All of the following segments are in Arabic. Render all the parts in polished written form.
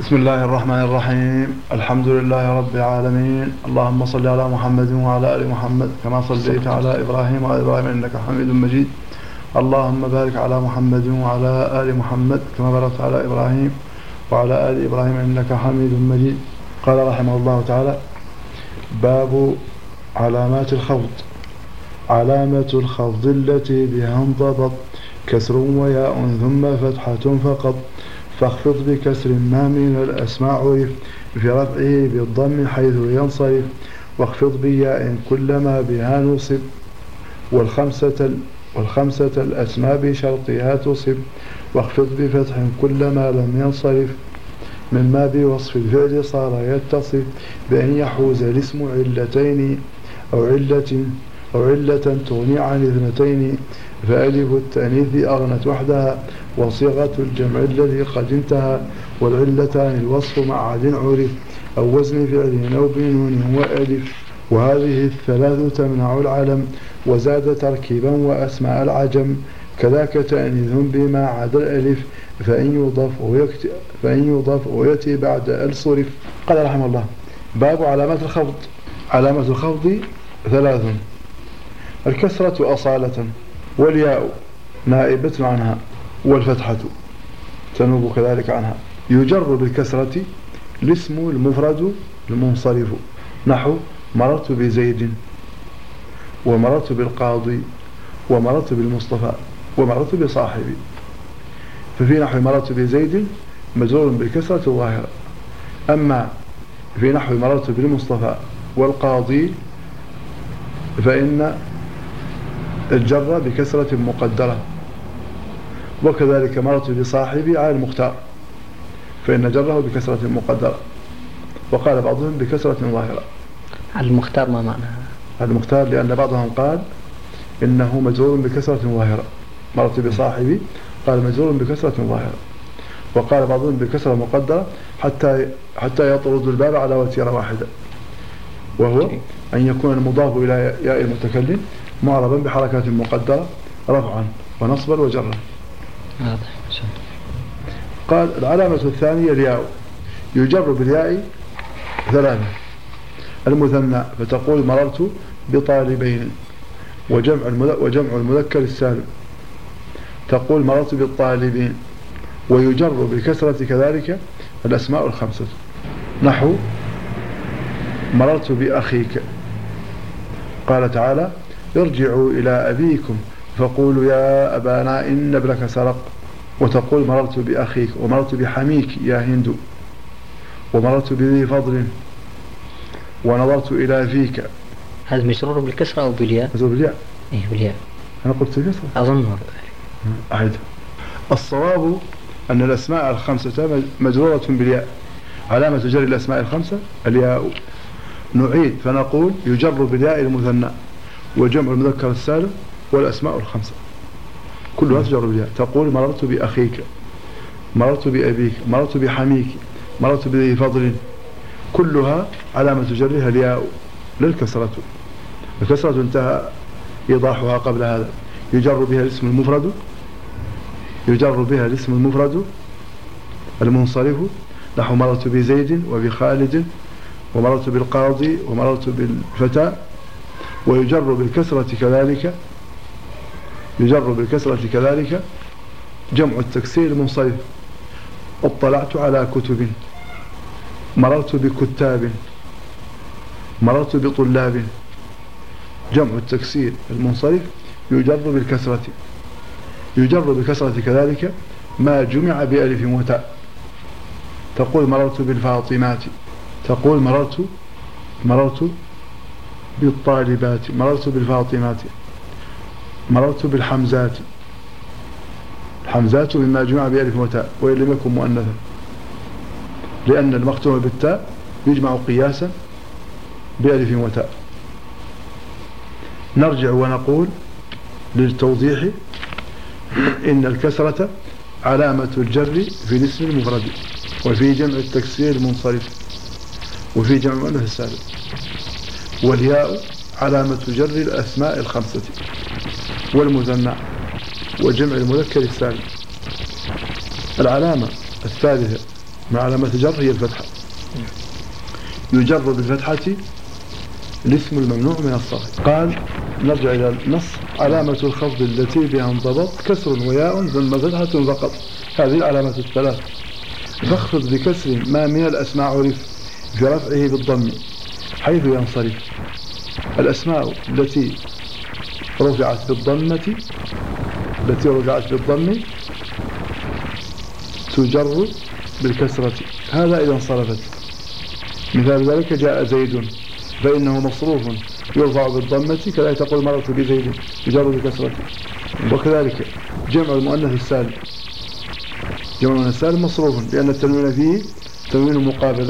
بسم الله الرحمن الرحيم. الحمد لله رب العالمين. اللهم صل على محمد وعلى آل محمد كما صليت على إبراهيم وعلى إبراهيم إنك حميد مجيد. اللهم بارك على محمد وعلى آل محمد كما باركت على إبراهيم وعلى آل إبراهيم إنك حميد مجيد. قال رحمه الله تعالى: باب علامات الخفض. علامة الخفض التي بها انضبط كسر وياء ثم فتحة فقط، فاخفض بكسر ما من الأسماء عرف في رفعه بالضم حيث ينصرف، واخفض بياء كلما بها نصب، والخمسة الأسماء بشرطها تصب، واخفض بفتح كلما لم ينصرف مما بوصف الفعل صار يتصف، بأن يحوز الاسم علتين أو علة تغني عن اثنتين، فألف التأنيث أغنت وحدها، وصيغة الجمع الذي قد انتهى، والعلتان الوصف مع عد عرف أو وزن فعل أو بنون وألف، وهذه الثلاث تمنع العلم، وزاد تركيبا وأسماء العجم، كذاك تأنيث بما عدا الألف، فإن يضاف ويأتي بعد الصرف. قال رحمه الله: باب علامات الخفض. علامة الخفض ثلاث: الكسرة أصالة، والياء نائبة عنها، والفتحة تنوب كذلك عنها. يجر بالكسرة الاسم المفرد المنصرف، نحو مررت بزيد، ومررت بالقاضي، ومررت بالمصطفى، ومررت بصاحبي. ففي نحو مررت بزيد مجرور بالكسرة الظاهرة، أما في نحو مررت بالمصطفى والقاضي فإن الجر بكسرة مقدرة، وكذلك مررت بصاحبي على المختار فإن جره بكسرة مقدرة، وقال بعضهم بكسرة ظاهرة. على المختار ما معناها؟ على المختار لأن بعضهم قال إنه مجرور بكسرة ظاهرة، مررت بصاحبي قال مجرور بكسرة ظاهرة، وقال بعضهم بكسرة مقدرة حتى يطرد الباب على وتيرة واحدة، وهو أن يكون المضاف إلى ياء المتكلم معربا بحركات مقدرة رفعا ونصبا وجرا. قال: العلامة الثانية الياء. يجر بالياء ثلاثة: المثنى، فتقول مررت بطالبين، وجمع المذكر السالم تقول مررت بالطالبين. ويجر بالكسرة كذلك الأسماء الخمسة، نحو مررت بأخيك، قال تعالى: ارجعوا إلى أبيكم فقولوا يا أبانا إن ابنك سرق، وتقول مررت بأخيك، ومررت بحميك يا هند، ومررت بذي فضل، ونظرت إلى فيك. هذا مجرور بالكسرة أو بالياء؟ مجرور بالياء. إيه بالياء. أنا قلت بالكسرة أظن. أعيد. الصواب أن الأسماء الخمسة مجرورة بالياء. علامة جر الأسماء الخمسة الياء. نعيد فنقول: يجر بالياء المثنى، وجمع المذكر السالم، والأسماء الخمسة كلها تجر بالياء. تقول مررت بأخيك، مررت بأبيك، مررت بحميك، مررت بذي فضل، كلها علامة جرها الياء للكسرة. الكسرة انتهى إيضاحها قبل هذا. يجر بها الاسم المفرد المنصرف، نحو مررت بزيد وبخالد، ومررت بالقاضي، ومررت بالفتى. ويجر بالكسرة كذلك جمع التكسير المنصرف، اطلعت على كتب، مررت بكتاب، مررت بطلاب. جمع التكسير المنصرف يجر بالكسرة. يجر بالكسرة كذلك ما جمع بألف وتاء، تقول مررت بالفاطمات، تقول مررت بالطالبات، مررت بالفاطمات، مررت بالحمزات. الحمزات مما جمع بألف وتاء وإن لم يكن مؤنثا، لأن المختوم بالتاء يجمع قياسا بألف وتاء. نرجع ونقول للتوضيح: إن الكسرة علامة الجر في الاسم المفرد، وفي جمع التكسير المنصرف، وفي جمع المؤنث السالم. والياء علامة جر الأسماء الخمسة والمثنى وجمع المذكر السالم. العلامة الثالثة مع علامة الجر هي الفتحة. يجر بالفتحة الاسم الممنوع من الصرف. قال نرجع إلى النص. علامة الخفض التي بها انضبط كسر وياء ثم فتحة فقط، هذه العلامات الثلاث. فاخفض بكسر ما من الأسماء عرف في رفعه بالضم حيث ينصرف. الأسماء التي رفعت بالضم تجر بالكسرة، هذا إذا انصرفت. مثال ذلك جاء زيد فإنه مصروف يرفع بالضمة كلا تقول مررت بزيد يجر بالكسرة. وكذلك جمع المؤنث السالم مصروف لأن التنوين فيه تنوين مقابل،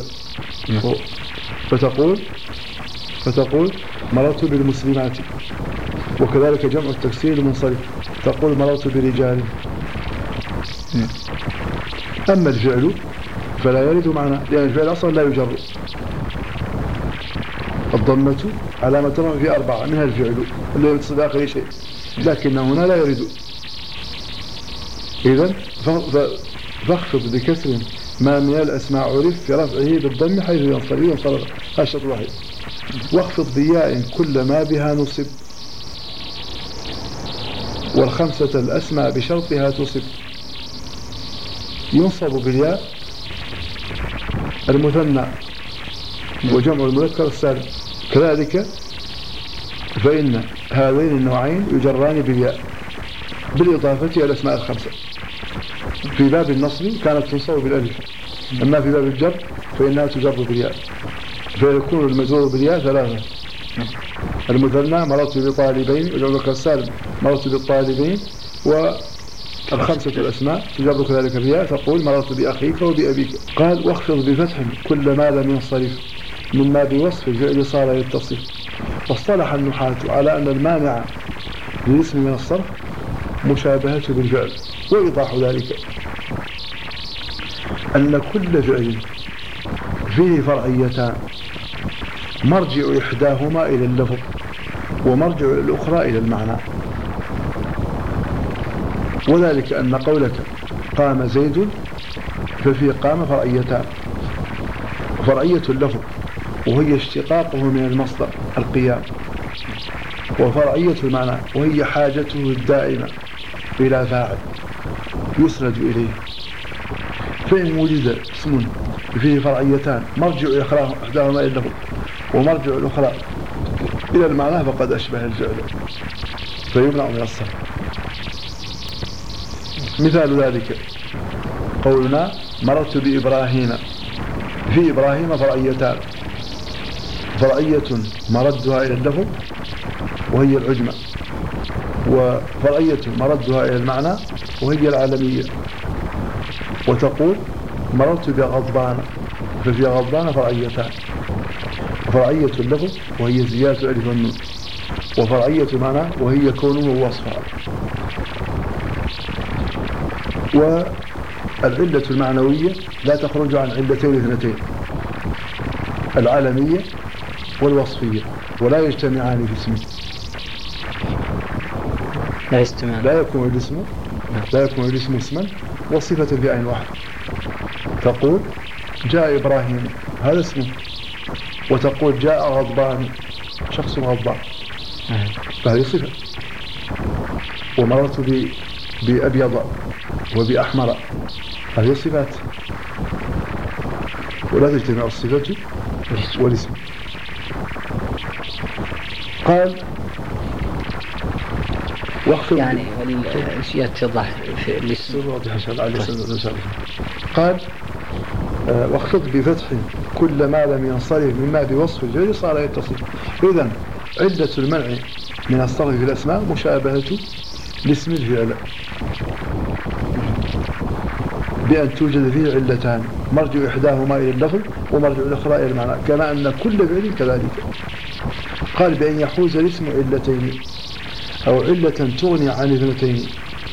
فتقول مررت بالمسلمات. وكذلك جمع التكسير المنصرف تقول مررت برجال. أما الفعل فلا يرد معنا لأن الفعل أصلا لا يجر. الضمة علامة في 4 منها الفعل اللي يتصل آخر شيء، لكن هنا لا يرد. إذن فاخفض بكسر ما من الأسماء عرف في رفعه بالضم حيث ينصرف. هذا الشرط الوحيد. واخفض بياء كل ما بها نصب، والخمسة الأسماء بشرطها تصب. ينصب بالياء المثنى وجمع المذكر السالم، كذلك فإن هذين النوعين يجران بالياء بالإضافة إلى الأسماء الخمسة. في باب النصب كانت تنصب بالألف، أما في باب الجر فإنها تجر بالياء، فيكون المجرور بالياء 3. المثنى مررت بطالبين، والمذكر السالم مررت بالطالبين، والخمسة الأسماء تجر كذلك بالياء تقول مررت بأخيك وبأبيك. قال واخفض بفتح كل ما لم ينصرف مما بوصف الفعل صار يتصف. واصطلح النحاة على أن المانع للاسم من الصرف مشابهته بالفعل. وإيضاح ذلك أن كل فعل فيه فرعيتان مرجع إحداهما إلى اللفظ ومرجع الأخرى إلى المعنى. وذلك أن قولك قام زيد ففي قام فرعيتان: فرعية اللفظ وهي اشتقاقه من المصدر القيام، وفرعية المعنى وهي حاجته الدائمة إلى فاعل يسند إليه. فإن وجد اسم فيه فرعيتان مرجع إحداهما إلى اللفظ ومرجع الأخرى إلى المعنى فقد أشبه الفعل فيمنع من الصرف. مثال ذلك قولنا مررت بإبراهيم. في إبراهيم فرعيتان: فرعية مردها إلى اللفظ وهي العجمة، وفرعية مردها إلى المعنى وهي العالمية. وتقول مررت بغضبان، ففي غضبان فرعيتان: فرعية اللفظ وهي زيادة ألف والنون، وفرعية المعنى وهي كونه وصفها. والعلة المعنوية لا تخرج عن علتين اثنتين: العالمية والوصفية، ولا يجتمعان في اسم. لا يكون الاسم اسما وصفة في عين واحد. تقول جاء إبراهيم، هذا اسمه، وتقول جاء غضبان، شخص غضبان، فهذه صفة. ومررت بأبيض وبأحمر، هذه صفات، ولا تجتمع الصفة والاسم. قال يعني الأشياء تتضح في الاسم. قال واخفض بفتح كل ما لم ينصرف مما بوصف الفعل صار يتصف. إذن علة المنع من الصرف في الأسماء مشابهة لاسم الفعل بأن توجد فيه علتان مرجع إحداهما إلى اللفظ ومرجع الأخرى إلى المعنى، كما أن كل فعل كذلك. قال بأن يحوز الاسم علتين أو علة تغني عن اثنتين.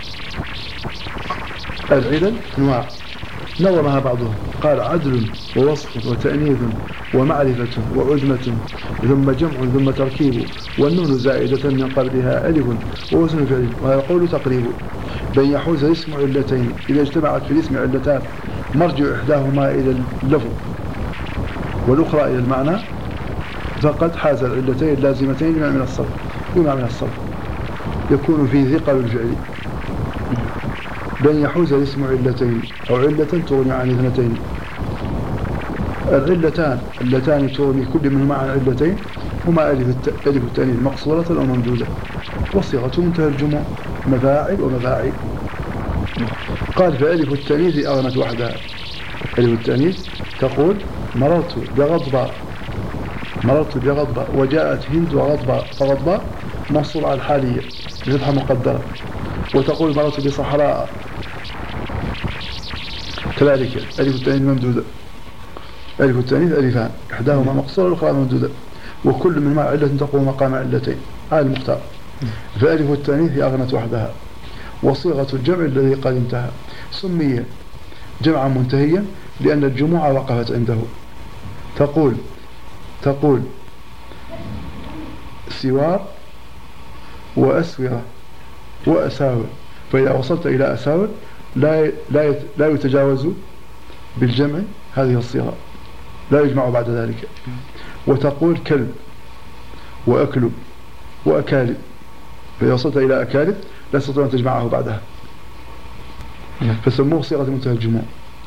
العلل أنواع نظمها بعضهم، قال عدل ووصف وتأنيث ومعرفة وعجمة ثم جمع ثم تركيب والنون زائدة من قبلها ألف ووزن فعل، وهذا القول تقريب. بأن يحوز الاسم علتين إذا اجتمعت في الاسم علتان مرجع إحداهما إلى اللفظ والأخرى إلى المعنى فقد حاز العلتين اللازمتين لما من الصرف. وما من الصرف يكون فيه ثقل الفعل بأن يحوز الاسم علتين أو علة تغني عن اثنتين. العلتان اللتان تغني كل منهما عن علتين هما ألف التأنيث مقصورة أو ممدودة وصيغة منتهى الجموع مفاعل ومفاعل. قال فألف التأنيث أغنت وحدها. ألف التأنيث تقول مررت بغضبة وجاءت هند وغضبة فغضبة منصوب على الحالية بفتحة مقدرة. وتقول مررت بصحراء كذلك ألف التأنيث ممدودة. ألف التأنيث ألفان إحداهما مقصورة والأخرى ممدودة وكل منهما علة تقوم مقام علتين. هذا المختار. فألف التأنيث أغنت وحدها وصيغة الجمع الذي قد انتهى سمي جمعا منتهيا لأن الجموع وقفت عنده. تقول سوار وأسورة وأساور فإذا وصلت إلى أساور لا يتجاوز بالجمع هذه الصيغة لا يجمع بعد ذلك. وتقول كلب وأكلب وأكالب فإذا وصلت إلى أكالب لا تستطيع أن تجمعه بعدها فسموه صيغة منتهى الجموع.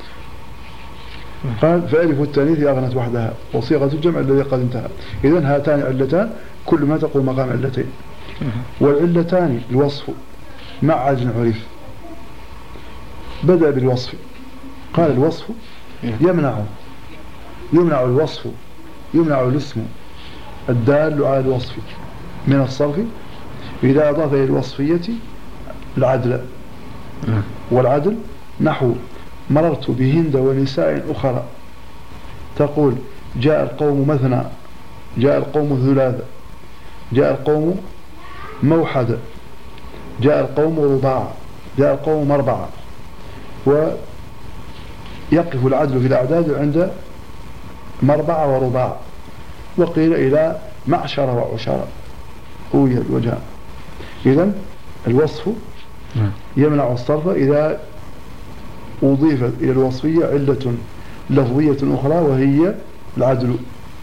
قال فألف التأنيث أغنت وحدها وصيغة الجمع الذي قد انتهى. إذن هاتان علتان كل ما تقول مقام علتين. والعلتان الوصف مع عدل عرف. بدأ بالوصف قال الوصف يمنع الاسم الدال على الوصف من الصرف إذا أضاف إلى الوصفية العدل. والعدل نحو مررت بهند ونساء أخرى. تقول جاء القوم مثنى جاء القوم ثلاثة جاء القوم موحدة جاء القوم رباع جاء القوم أربعة. ويقف العدل في الأعداد عند مربعة ورباع وقيل إلى معشر وعشرة قوي الوجهان. إذن الوصف يمنع الصرف إذا أضيفت إلى الوصفية علة لفظية أخرى وهي العدل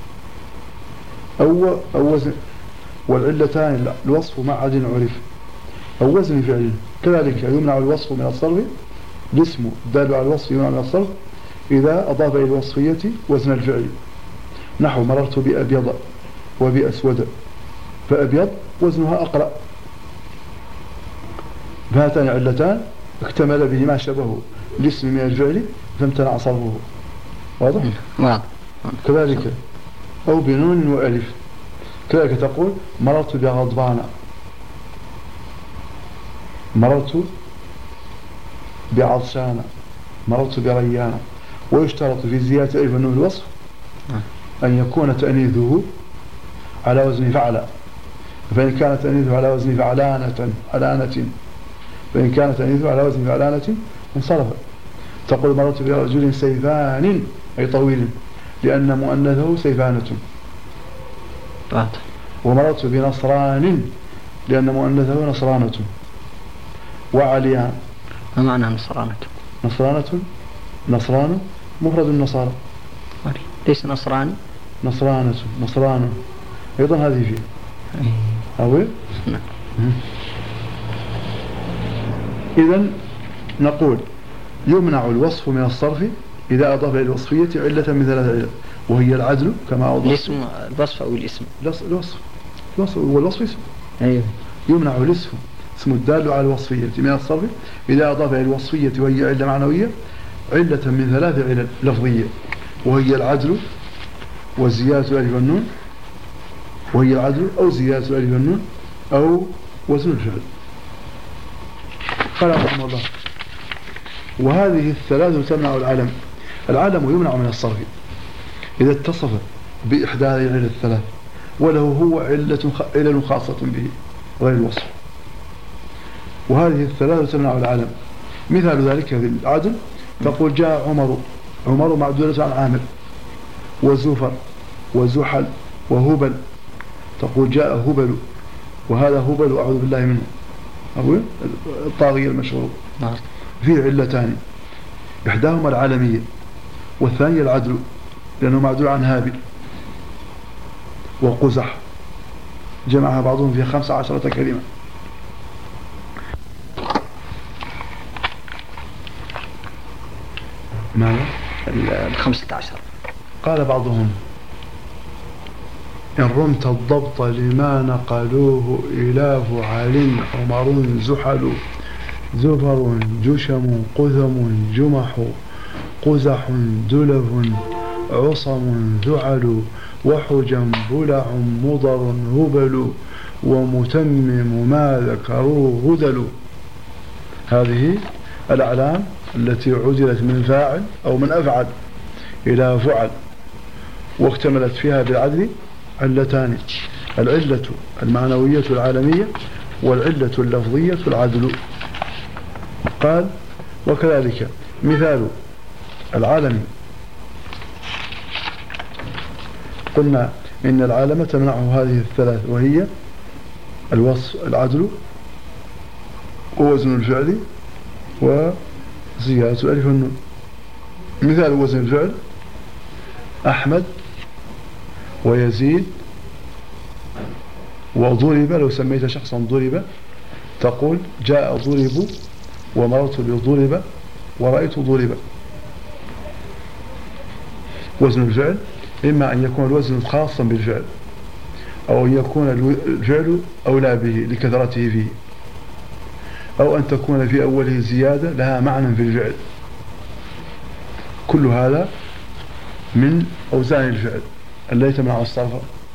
أو وزن. والعلتان الوصف مع عدل عرف أو وزن فعل. كذلك يمنع الوصف من الصرف الاسم الدال على الوصف يمنع من الصرف إذا أضاف إلى الوصفية وزن الفعل نحو مررت بأبيض وبأسود فأبيض وزنها أقرأ. فهاتان علتان اكتمل بهما شبه الاسم من الفعل فامتنع صرفه. واضح؟ كذلك أو بنون وألف. كذلك تقول مررت بغضبان مررت بعطشان مررت بريان. ويشترط في زيادة ألف النون الوصف أن يكون تأنيثه على وزن فعل فإن كان تأنيثه على وزن فعلانة فإن كان تأنيثه على وزن فعلانة انصرف. تقول مررت برجل سيفان أي طويل لأن مؤنثه سيفانة. ومررت بنصران لأن مؤنثه نصرانة. وعليان. ما معنى نصرانة؟ نصران مفرد النصارى ليس نصراني نصران أيضا هذه فيه أول. إذن نقول يمنع الوصف من الصرف إذا أضاف إلى الوصفية علة من ثلاث علل وهي العدل كما أوضح. الاسم الوصف أو الاسم؟ الوصف والوصف اسم. أيوه. يمنع الاسم اسم الدال على الوصفية من الصرف إذا أضاف إلى الوصفية وهي علة معنوية علة من ثلاث علل لفظية وهي العدل وزيادة الألف والنون وهي العدل أو زيادة الألف والنون أو وزن الفعل. قال رحمه الله وهذه الثلاث تمنع العلم يمنع من الصرف إذا اتصف بإحدى هذه العلل الثلاث وله هو علة خاصة به غير الوصف. وهذه الثلاث تمنع العلم. مثال ذلك في العدل تقول جاء عمر معدولة عن عامر وزفر وزحل وهبل. تقول جاء هبل وهذا هبل أعوذ بالله منه أقول الطاغية المشهور. فيه علتان إحداهما العالمية والثانية العدل لأنه معدول عن هابل وقزح، جمعها بعضهم في 15 كلمة. ماذا؟ 15. قال بعضهم إن رمت الضبط لما نقلوه إله عل عمر زحل زفر جشم قثم جمح قزح دلف عصم ذعل وحجم بلع مضر هبل ومتمم ما ذكروه هدل. هذه الأعلام التي عدلت من فاعل أو من أفعل إلى فعل، واكتملت فيها بالعدل علتان: العلة المعنوية العالمية والعلة اللفظية العدل. قال وكذلك مثال العالم، قلنا إن العالم تمنعه هذه الثلاث، وهي الوصف العدل ووزن الفعل وزيادة الألف والنون. مثال وزن الفعل: أحمد ويزيد وضرب. لو سميت شخصا ضرب تقول جاء ضرب ومررت بضرب ورأيت ضرب. وزن الفعل إما أن يكون الوزن خاصا بالفعل، أو أن يكون الفعل أولى به لكثرته فيه، أو أن تكون في أوله زيادة لها معنى في الفعل. كل هذا من أوزان الفعل التي تمنع الصرف.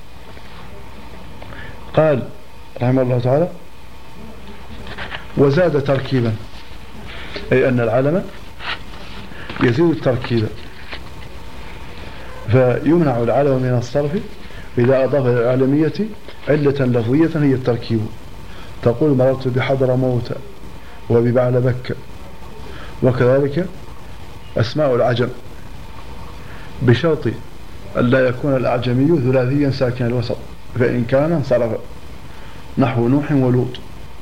قال رحمه الله تعالى: وزاد تركيبا، أي أن العلم يزيد التركيب، فيمنع العلم من الصرف إذا أضاف إلى العالمية علة لفظية هي التركيب. تقول مررت بحضر موت وببعلبك. وكذلك أسماء العجم بشرط أن لا يكون الأعجمي ثلاثيا ساكن الوسط، فإن كان انصرف، نحو نوح ولوط.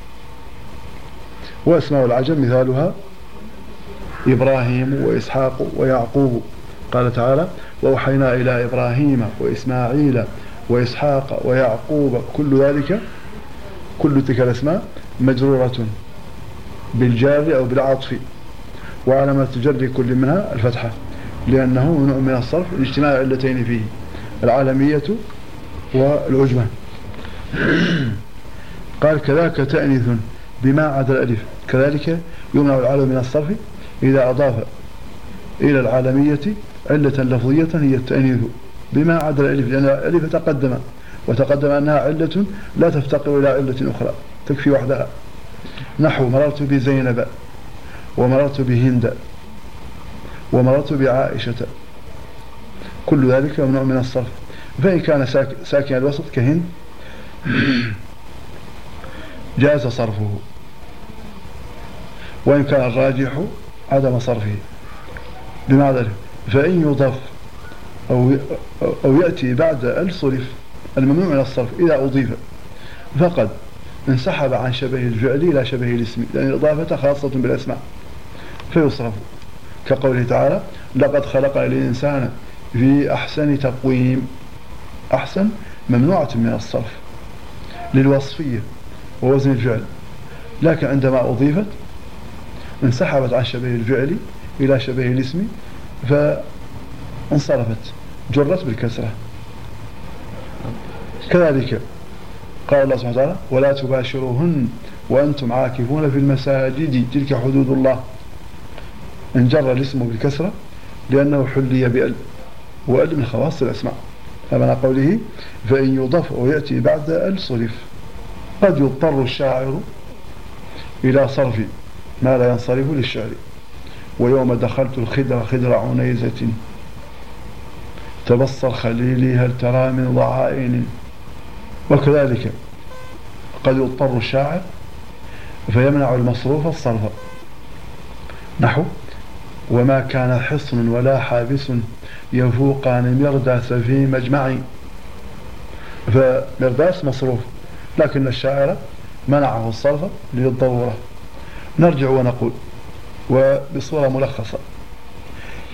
وأسماء العجم مثالها إبراهيم وإسحاق ويعقوب. قال تعالى: وأوحينا إلى إبراهيم وإسماعيل وإسحاق ويعقوب. كل تلك الأسماء مجرورة بالجار أو بالعطف، وعلامة جر كل منها الفتحة، لأنه نوع من الصرف لاجتماع علتين فيه: العالمية والعجمة. قال: كذاك تأنيث بما عدا الألف. كذلك يمنع العالم من الصرف إذا أضاف إلى العالمية علة لفظية هي التأنيث بما عدا الألف، لأن الألف وتقدم أنها علة لا تفتقر إلى علة أخرى، تكفي وحدها. نحو مررت بزينب ومررت بهند ومررت بعائشة. كل ذلك ممنوع من الصرف. فإن كان ساكن الوسط كهند جاز صرفه، وإن كان الراجح عدم صرفه بما ذلك. فإن يضاف أو يأتي بعد الصرف الممنوع من الصرف إذا أضيف فقد انسحب عن شبه الفعل إلى شبه الاسم، لأن الإضافة خاصة بالأسماء فيصرف، كقوله تعالى: لقد خلقنا الإنسان في أحسن تقويم. أحسن ممنوعة من الصرف للوصفية ووزن الفعل، لكن عندما أضيفت انسحبت عن شبه الفعل إلى شبه الاسم فانصرفت، جرت بالكسرة. كذلك قال الله سبحانه وتعالى: ولا تباشروهن وأنتم عاكفون في المساجد تلك حدود الله. انجر الاسم بالكسرة لأنه حلي بأل، وأل من خواص الأسماء. فمن قوله: فإن يضاف ويأتي بعد الصرف. قد يضطر الشاعر إلى صرف ما لا ينصرف للشعر: ويوم دخلت الخدر خدر عنيزة تبصر خليلي هل ترى من ضعائن. وكذلك قد يضطر الشاعر فيمنع المصروف الصرف، نحو: وما كان حصن ولا حابس يفوقان مرداس في مجمع. فمرداس مصروف، لكن الشاعر منعه الصرف للضرورة. نرجع ونقول وبصورة ملخصة: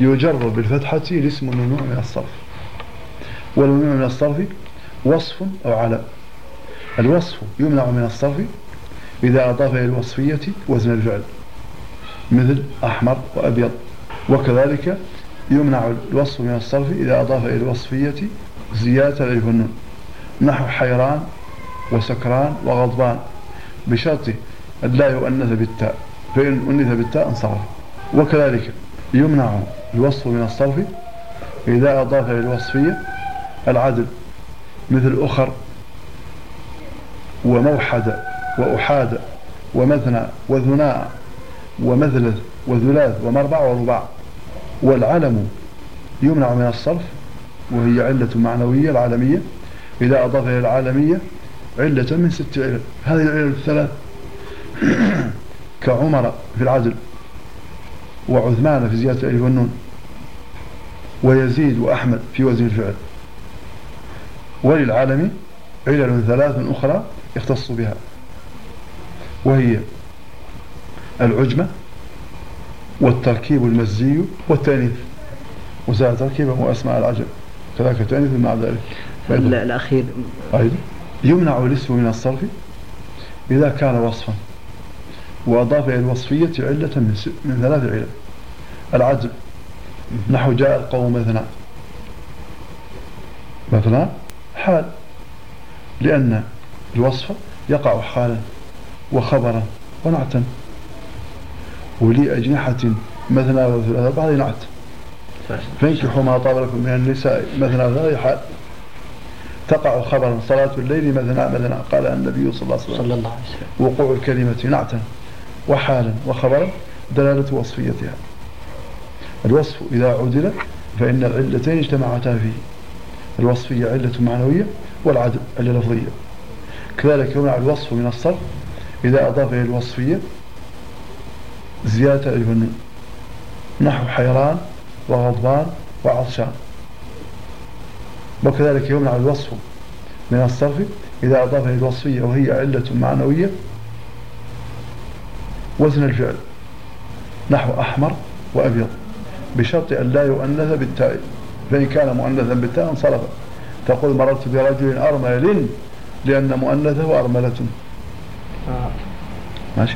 يجر بالفتحة الاسم الممنوع من الصرف، والممنوع من الصرف وصف أو علم. الوصف يمنع من الصرف إذا أضاف إلى الوصفية وزن الفعل، مثل أحمر وأبيض. وكذلك يمنع الوصف من الصرف إذا أضاف إلى الوصفية زيادة الألف والنون، نحو حيران وسكران وغضبان، بشرط أن لا يؤنث بالتاء، فإن أنث بالتاء انصرف. وكذلك يمنع الوصف من الصرف إذا أضاف إلى الوصفية العدل، مثل أخر وموحد وأحاد ومثنى وثناء ومثلث وثلاث ومربع ورباع. والعلم يمنع من الصرف، وهي علة معنوية العالمية، إذا أضاف إلى العالمية علة من 6 علل. هذه العلل الثلاث كعمر في العدل، وعثمان في زيادة الألف والنون، ويزيد وأحمد في وزن الفعل. وللعالم علل 3 أخرى يختص بها، وهي العجمة والتركيب المزي والتأنيث، وسائر تركيبه وأسماء العجم كذلك التأنيث مع ذلك. الأخير أيضا يمنع الاسم من الصرف إذا كان وصفا وأضاف إلى الوصفية علة من 3 علل. العدل، نحو جاء القوم مثنى حال، لأن الوصف يقع حالا وخبرا ونعتا. ولي أجنحة مثنى وثلاثة بعض نعت، فانكحوا ما طاب لكم من النساء مثنى وثلاثة حال. تقع خبرا صلاة الليل مثنى قال النبي صلى الله عليه وسلم. وقوع الكلمة نعتا وحالا وخبرا دلالة وصفيتها. الوصف إذا عدل فإن العلتين اجتمعتا فيه، الوصفية علة معنوية والعدل علة لفظية. كذلك يمنع الوصف من الصرف إذا أضاف إلى الوصفية زيادة الألف والنون، نحو حيران وغضبان وعطشان. وكذلك يمنع الوصف من الصرف إذا أضاف إلى الوصفية وهي علة معنوية وزن الفعل، نحو أحمر وأبيض، بشرط أن لا يؤنث بالتاء، فإن كان مؤنثا بالتاء انصرف. تقول مررت برجل أرمل لأن مؤنثه أرملة. ماشي؟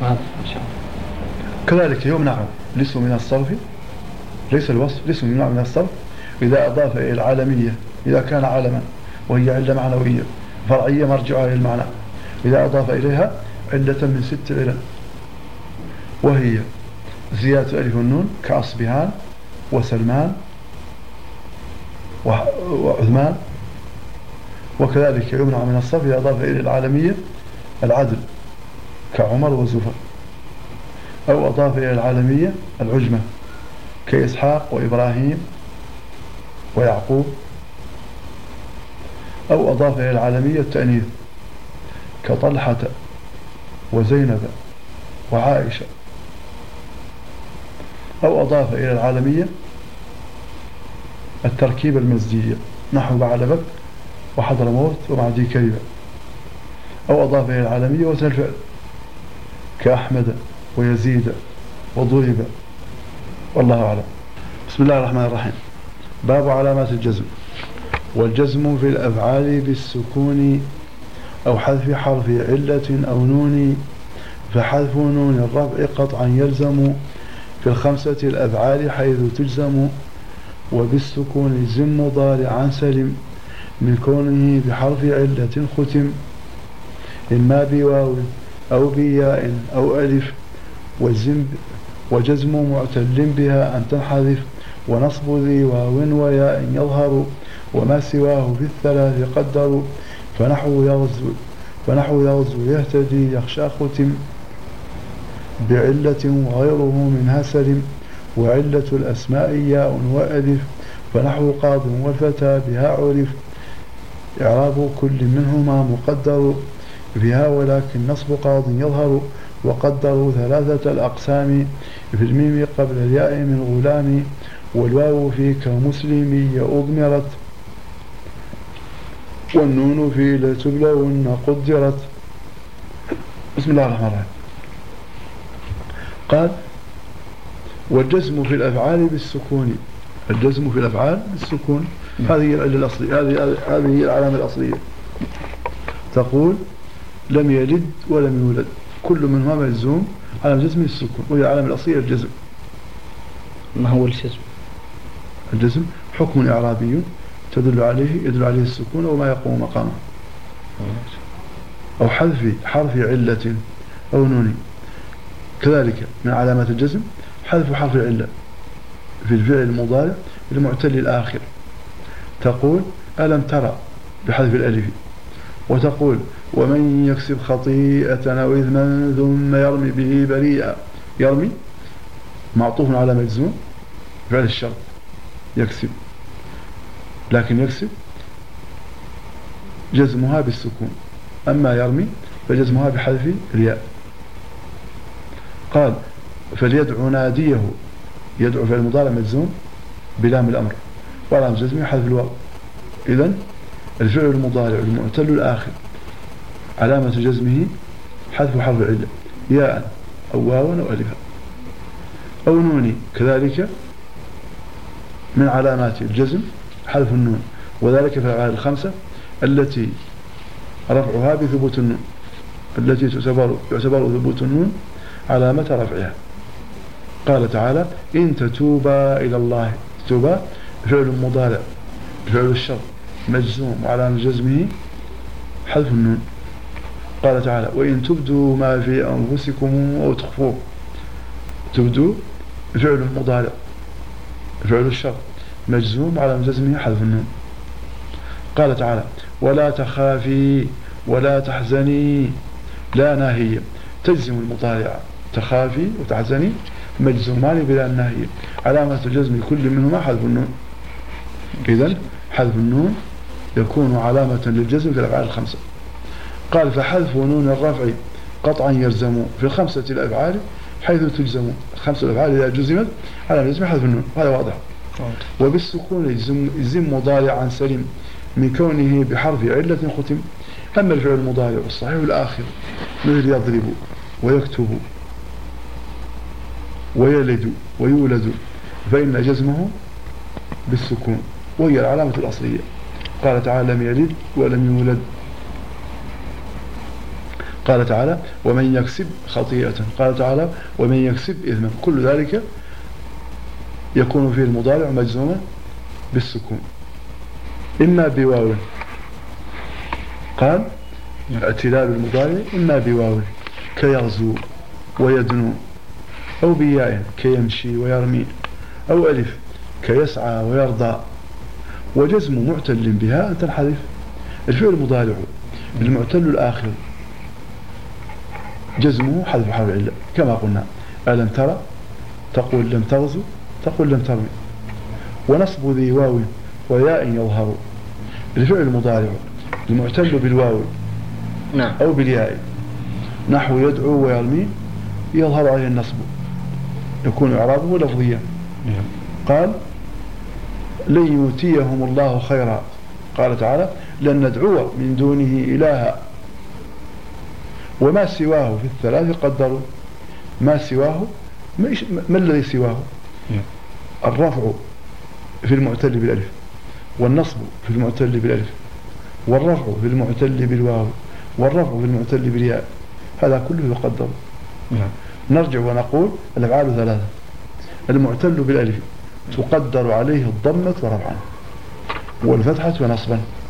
كذلك يمنع الاسم من الصرف، ليس الوصف، الاسم يمنع من الصرف إذا أضاف إلى العالمية، إذا كان عالما وهي علة معنوية فرعية مرجعها للمعنى، إذا أضاف إليها علة من 6 علل، وهي زيادة الألف والنون كأصبهان وسلمان وعثمان. وكذلك يمنع من الصرف إذا أضاف إلى العالمية العدل كعمر وزفر، أو أضاف إلى العالمية العجمة كإسحاق وإبراهيم ويعقوب، أو أضاف إلى العالمية التأنيث كطلحة وزينب وعائشة، أو أضاف إلى العالمية التركيب المزجية نحو بعلبك وحضرموت ومعدي كريبة، أو أضاف إلى العالمية وزن الفعل كأحمد ويزيد وضرب. والله أعلم. بسم الله الرحمن الرحيم. باب علامات الجزم. والجزم في الأفعال بالسكون أو حذف حرف علة أو نون، فحذف نون الرفع قطعا يلزم في 5 الأفعال حيث تجزم، وبالسكون زم مضارعا سلم من كونه بحرف علة ختم، إما بواو أو بياء أو ألف، وجزم معتل بها أن تنحذف، ونصب ذي واو وياء يظهر، وما سواه في الثلاث قدر، فنحو يغزو يهتدي يخشى ختم بعلة وغيره منها سلم، وعلة الأسماء ياء وألف، فنحو قاض والفتى بها عرف، إعراب كل منهما مقدر فيها، ولكن نصب قاض يظهر، وقدروا 3 الأقسام في الميم قبل الياء من غلام، والواو في كمسلمي أضمرت، والنون في لتبلون قدرت. بسم الله الرحمن الرحيم. قال والجزم في الأفعال بالسكون. الجزم في الأفعال بالسكون. هذه العلة الأصلية، هذه هي العلامة الأصلية. تقول لم يلد ولم يولد، كل منهما مجزوم على جزم السكون، وهي العلامة الأصلية الجزم. ما هو الجزم؟ الجزم حكم إعرابي يدل عليه السكون وما يقوم مقامه، أو حذف حرف علة أو نون. كذلك من علامات الجزم حذف حرف العلة في الفعل المضارع المعتل الآخر. تقول ألم ترى بحذف الألف، وتقول ومن يكسب خطيئة أو إثما ثم يرمي به بريئا. يرمي معطوف على مجزوم فعل الشرط يكسب، لكن يكسب جزمها بالسكون، أما يرمي فجزمها بحذف الياء. قال فليدعو ناديه، يدعو فعل المضارع مجزوم بلام الأمر وعلامة جزمه حذف الواو. إذن الفعل المضارع المعتل الآخر علامة جزمه حذف حرف العلة ياء أو واوا أو ألفا أو نوني. كذلك من علامات الجزم حذف النون، وذلك في الأفعال الخمسة التي رفعها بثبوت النون، التي يعتبر ثبوت النون علامة رفعها. قال تعالى إن تتوبا إلى الله. تتوبا فعل مضارع فعل الشر مجزوم وعلامة جزمه حذف النون. قال تعالى وإن تبدوا ما في أنفسكم أو تخفوه. تبدوا فعل مضارع فعل الشر مجزوم وعلامة جزمه حذف النون. قال تعالى ولا تخافي ولا تحزني. لا ناهية تجزم المضارع، تخافي وتحزني مجزومان بلا الناهية، علامة الجزم كل منهما حذف النون. إذن حذف النون يكون علامة للجزم في الأفعال الخمسة. قال فحذف نون الرفع قطعا يلزم في الخمسة الأفعال حيث تلزم. الخمسة الأفعال إذا جزمت علامة الجزم حذف النون، هذا واضح. وبالسكون يزم مضارعا سليم من كونه بحرف علة ختم. أما الفعل المضارع الصحيح الآخر مثل يضرب ويكتب ويلد ويولد فإن جزمه بالسكون، وهي العلامة الأصلية. قال تعالى لم يلد ولم يولد. قال تعالى ومن يكسب خطيئة. قال تعالى ومن يكسب إثما. كل ذلك يكون فيه المضارع مجزوما بالسكون إما بواو. قال اعتلال المضارع إما بواو كيغزو ويدنو، أو بياء كيمشي ويرمي، أو ألف كيسعى ويرضى. وجزم معتل بها أن تنحذف. الفعل المضارع المعتل الآخر جزمه حذف حرف العلة كما قلنا ألم ترى تقول لم تغزو تقول لم ترمي. ونصب ذي واو وياء يظهر. الفعل المضارع المعتل بالواو أو بالياء نحو يدعو ويرمي يظهر عليه النصب، يكون إعرابه لفظيا. قال لن يؤتيهم الله خيرا. قال تعالى لن ندعو من دونه إلها. وما سواه في الثلاث قدروا. ما سواه ما الذي سواه؟ الرفع في المعتل بالألف، والنصب في المعتل بالألف، والرفع في المعتل بالواو، والرفع في المعتل بالياء، هذا كله يقدر. نرجع ونقول الأفعال ثلاثة. المعتل بالألف تقدر عليه الضمة رفعا والفتحة ونصبا،